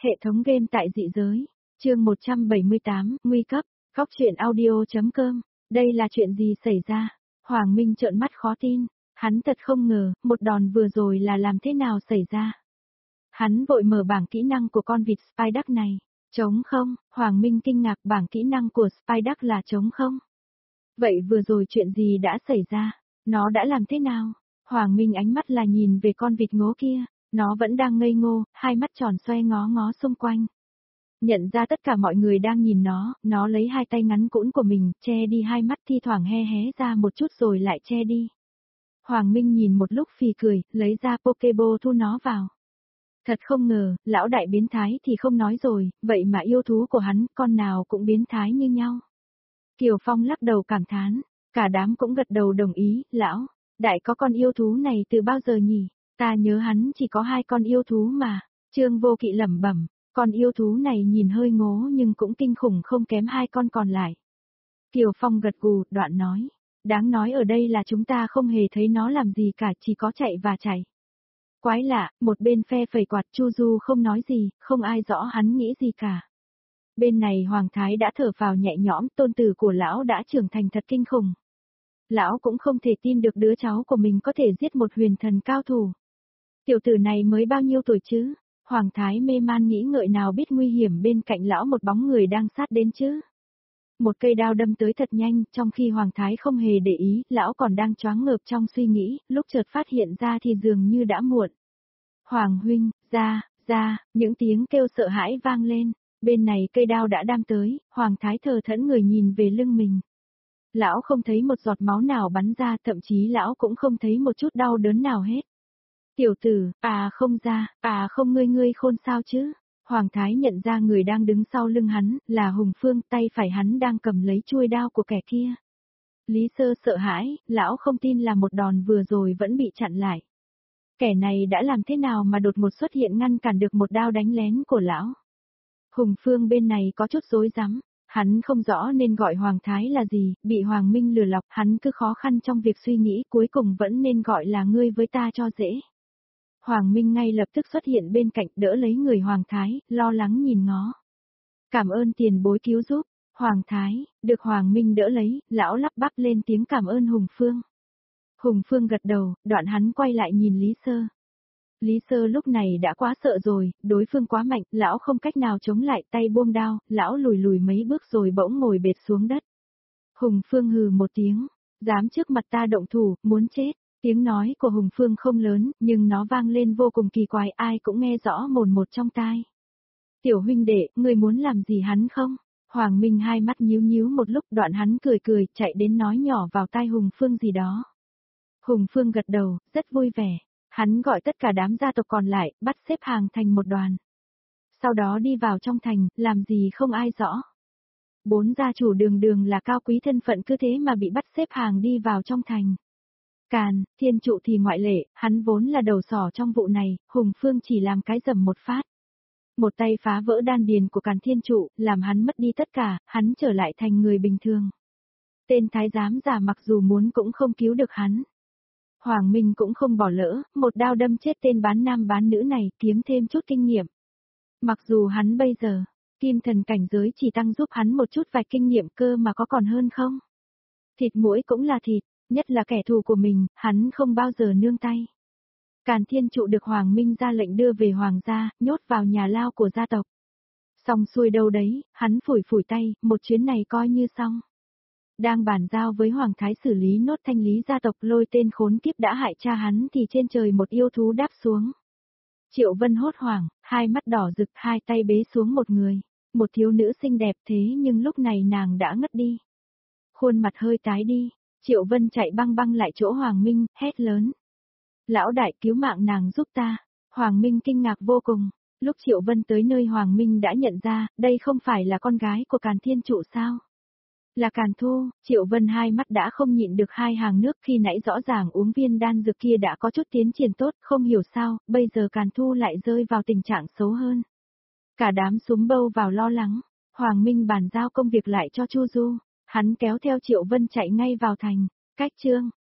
Hệ thống game tại dị giới. Chương 178, nguy cấp. Góc truyện audio.com. Đây là chuyện gì xảy ra? Hoàng Minh trợn mắt khó tin, hắn thật không ngờ, một đòn vừa rồi là làm thế nào xảy ra. Hắn vội mở bảng kỹ năng của con vịt Spider này. Trống không, Hoàng Minh kinh ngạc, bảng kỹ năng của Spider là trống không. Vậy vừa rồi chuyện gì đã xảy ra? Nó đã làm thế nào? Hoàng Minh ánh mắt là nhìn về con vịt ngố kia, nó vẫn đang ngây ngô, hai mắt tròn xoe ngó ngó xung quanh. Nhận ra tất cả mọi người đang nhìn nó lấy hai tay ngắn cũn của mình, che đi hai mắt, thi thoảng hé hé ra một chút rồi lại che đi. Hoàng Minh nhìn một lúc phì cười, lấy ra Pokéball thu nó vào. Thật không ngờ, lão đại biến thái thì không nói rồi, vậy mà yêu thú của hắn, con nào cũng biến thái như nhau. Kiều Phong lắc đầu cảm thán, cả đám cũng gật đầu đồng ý, lão đại có con yêu thú này từ bao giờ nhỉ? Ta nhớ hắn chỉ có 2 con yêu thú mà. Trương Vô Kỵ lẩm bẩm, con yêu thú này nhìn hơi ngố nhưng cũng kinh khủng không kém 2 con còn lại. Kiều Phong gật gù, đoạn nói, đáng nói ở đây là chúng ta không hề thấy nó làm gì cả, chỉ có chạy và chạy. Quái lạ, một bên phe phẩy quạt, Chu Du không nói gì, không ai rõ hắn nghĩ gì cả. Bên này Hoàng Thái đã thở vào nhẹ nhõm, tôn tử của lão đã trưởng thành thật kinh khủng. Lão cũng không thể tin được đứa cháu của mình có thể giết một huyền thần cao thủ. Tiểu tử này mới bao nhiêu tuổi chứ? Hoàng Thái mê man nghĩ ngợi, nào biết nguy hiểm bên cạnh lão một bóng người đang sát đến chứ. Một cây đao đâm tới thật nhanh, trong khi Hoàng Thái không hề để ý, lão còn đang choáng ngợp trong suy nghĩ, lúc chợt phát hiện ra thì dường như đã muộn. Hoàng huynh, ra, những tiếng kêu sợ hãi vang lên, bên này cây đao đã đâm tới, Hoàng Thái thờ thẫn người nhìn về lưng mình. Lão không thấy một giọt máu nào bắn ra, thậm chí lão cũng không thấy một chút đau đớn nào hết. Tiểu tử, không, ngươi khôn sao chứ? Hoàng Thái nhận ra người đang đứng sau lưng hắn, là Hùng Phương, tay phải hắn đang cầm lấy chuôi đao của kẻ kia. Lý Sơ sợ hãi, lão không tin là một đòn vừa rồi vẫn bị chặn lại. Kẻ này đã làm thế nào mà đột ngột xuất hiện ngăn cản được một đao đánh lén của lão? Hùng Phương bên này có chút rối rắm, hắn không rõ nên gọi Hoàng Thái là gì, bị Hoàng Minh lừa lọc, hắn cứ khó khăn trong việc suy nghĩ, cuối cùng vẫn nên gọi là ngươi với ta cho dễ. Hoàng Minh ngay lập tức xuất hiện bên cạnh, đỡ lấy người Hoàng Thái, lo lắng nhìn ngó. Cảm ơn tiền bối cứu giúp. Hoàng Thái, được Hoàng Minh đỡ lấy, lão lắp bắp lên tiếng cảm ơn Hùng Phương. Hùng Phương gật đầu, đoạn hắn quay lại nhìn Lý Sơ. Lý Sơ lúc này đã quá sợ rồi, đối phương quá mạnh, lão không cách nào chống lại, tay buông đao, lão lùi lùi mấy bước rồi bỗng ngồi bệt xuống đất. Hùng Phương hừ một tiếng, dám trước mặt ta động thủ, muốn chết. Tiếng nói của Hùng Phương không lớn, nhưng nó vang lên vô cùng kỳ quái, ai cũng nghe rõ mồn một trong tai. Tiểu huynh đệ, ngươi muốn làm gì hắn không? Hoàng Minh hai mắt nhíu nhíu một lúc, đoạn hắn cười, chạy đến nói nhỏ vào tai Hùng Phương gì đó. Hùng Phương gật đầu, rất vui vẻ. Hắn gọi tất cả đám gia tộc còn lại, bắt xếp hàng thành một đoàn. Sau đó đi vào trong thành, làm gì không ai rõ. 4 gia chủ đường là cao quý thân phận cứ thế mà bị bắt xếp hàng đi vào trong thành. Càn, Thiên Trụ thì ngoại lệ, hắn vốn là đầu sỏ trong vụ này, Hùng Phương chỉ làm cái dầm một phát. Một tay phá vỡ đan điền của Càn Thiên Trụ, làm hắn mất đi tất cả, hắn trở lại thành người bình thường. Tên thái giám già mặc dù muốn cũng không cứu được hắn. Hoàng Minh cũng không bỏ lỡ, một đao đâm chết tên bán nam bán nữ này, kiếm thêm chút kinh nghiệm. Mặc dù hắn bây giờ, kim thần cảnh giới chỉ tăng giúp hắn một chút vài kinh nghiệm cơ mà có còn hơn không? Thịt muỗi cũng là thịt, nhất là kẻ thù của mình, hắn không bao giờ nương tay. Càn Thiên Trụ được Hoàng Minh ra lệnh đưa về Hoàng gia, nhốt vào nhà lao của gia tộc. Xong xuôi đâu đấy, hắn phủi tay, một chuyến này coi như xong. Đang bàn giao với Hoàng Thái xử lý nốt thanh lý gia tộc, lôi tên khốn kiếp đã hại cha hắn thì trên trời một yêu thú đáp xuống. Triệu Vân hốt hoảng, hai mắt đỏ rực, hai tay bế xuống một người. Một thiếu nữ xinh đẹp thế nhưng lúc này nàng đã ngất đi. Khuôn mặt hơi tái đi, Triệu Vân chạy băng lại chỗ Hoàng Minh, hét lớn. Lão đại cứu mạng nàng giúp ta. Hoàng Minh kinh ngạc vô cùng. Lúc Triệu Vân tới nơi Hoàng Minh đã nhận ra, đây không phải là con gái của Càn Thiên Trụ sao? Là Càn Thu. Triệu Vân hai mắt đã không nhịn được hai hàng nước, khi nãy rõ ràng uống viên đan dược kia đã có chút tiến triển tốt, không hiểu sao, bây giờ Càn Thu lại rơi vào tình trạng xấu hơn. Cả đám súm bâu vào lo lắng, Hoàng Minh bàn giao công việc lại cho Chu Du, hắn kéo theo Triệu Vân chạy ngay vào thành. Cách chương